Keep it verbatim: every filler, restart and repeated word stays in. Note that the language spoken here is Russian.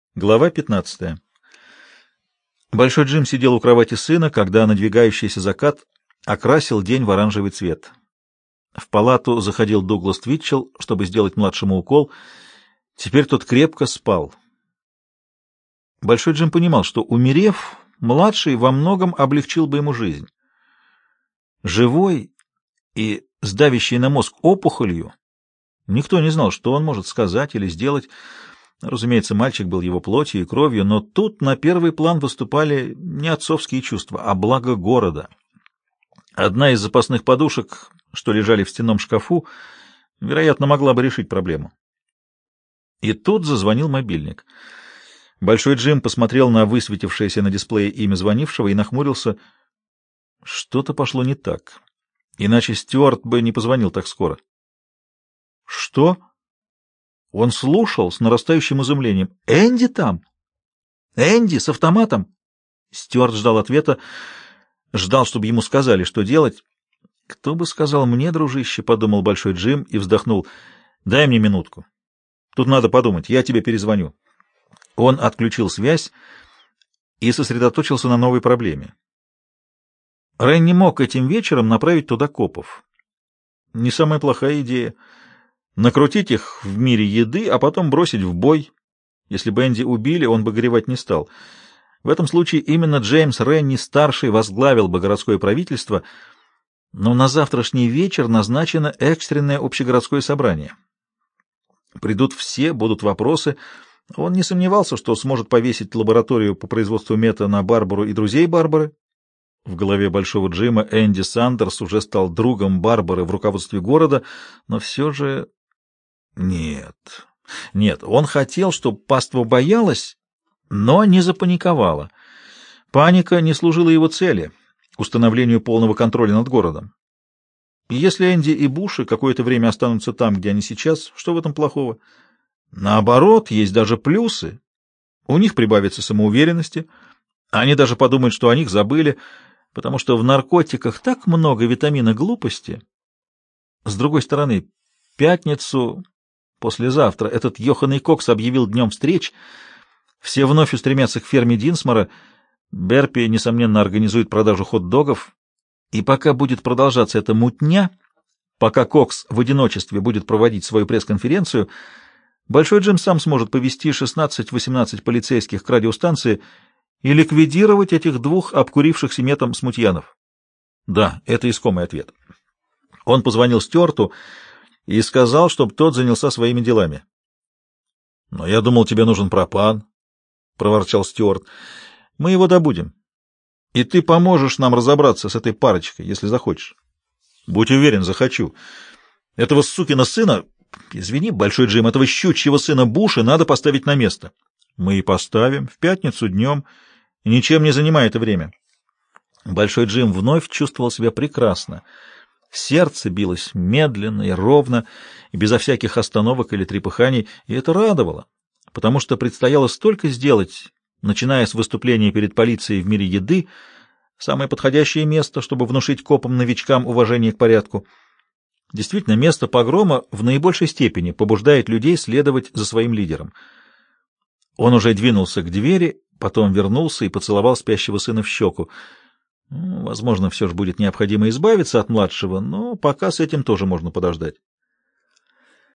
Глава пятнадцатая. Большой Джим сидел у кровати сына, когда надвигающийся закат окрасил день в оранжевый цвет. В палату заходил Дуглас Твитчелл, чтобы сделать младшему укол. Теперь тот крепко спал. Большой Джим понимал, что, умерев, младший во многом облегчил бы ему жизнь. Живой и с давящей на мозг опухолью никто не знал, что он может сказать или сделать. Разумеется, мальчик был его плотью и кровью, но тут на первый план выступали не отцовские чувства, а благо города. Одна из запасных подушек, что лежали в стенном шкафу, вероятно, могла бы решить проблему. И тут зазвонил мобильник. Большой Джим посмотрел на высветившееся на дисплее имя звонившего и нахмурился. Что-то пошло не так. Иначе Стюарт бы не позвонил так скоро. «Что?» Он слушал с нарастающим изумлением. «Энди там? Энди с автоматом?» Стюарт ждал ответа, ждал, чтобы ему сказали, что делать. «Кто бы сказал мне, дружище?» — подумал Большой Джим и вздохнул. «Дай мне минутку. Тут надо подумать. Я тебе перезвоню». Он отключил связь и сосредоточился на новой проблеме. Рен не мог этим вечером направить туда копов. Не самая плохая идея. Накрутить их в мире еды, а потом бросить в бой. Если бы Энди убили, он бы горевать не стал. В этом случае именно Джеймс Ренни-старший возглавил бы городское правительство, но на завтрашний вечер назначено экстренное общегородское собрание. Придут все, будут вопросы. Он не сомневался, что сможет повесить лабораторию по производству мета на Барбару и друзей Барбары. В голове Большого Джима Энди Сандерс уже стал другом Барбары в руководстве города, но все же... Нет, нет, он хотел, чтобы паства боялась, но не запаниковала. Паника не служила его цели — установлению полного контроля над городом. И если Энди и Буши какое-то время останутся там, где они сейчас, что в этом плохого? Наоборот, есть даже плюсы. У них прибавится самоуверенности, они даже подумают, что о них забыли, потому что в наркотиках так много витамина глупости. С другой стороны, пятницу... Послезавтра этот ёханый Кокс объявил днем встреч. Все вновь устремятся к ферме Динсмора. Берпи, несомненно, организует продажу хот-догов. И пока будет продолжаться эта мутня, пока Кокс в одиночестве будет проводить свою пресс-конференцию, Большой Джим сам сможет повести шестнадцать-восемнадцать полицейских к радиостанции и ликвидировать этих двух обкурившихся метом смутьянов. Да, это искомый ответ. Он позвонил Стюарту и сказал, чтобы тот занялся своими делами. — Но я думал, тебе нужен пропан, — проворчал Стюарт. — Мы его добудем. И ты поможешь нам разобраться с этой парочкой, если захочешь. — Будь уверен, захочу. Этого сукина сына, извини, Большой Джим, этого щучьего сына Буши надо поставить на место. Мы и поставим в пятницу днем, ничем не занимая это время. Большой Джим вновь чувствовал себя прекрасно. Сердце билось медленно и ровно, и безо всяких остановок или трепыханий, и это радовало, потому что предстояло столько сделать, начиная с выступления перед полицией в мире еды, самое подходящее место, чтобы внушить копам-новичкам уважение к порядку. Действительно, место погрома в наибольшей степени побуждает людей следовать за своим лидером. Он уже двинулся к двери, потом вернулся и поцеловал спящего сына в щеку. Возможно, все же будет необходимо избавиться от младшего, но пока с этим тоже можно подождать.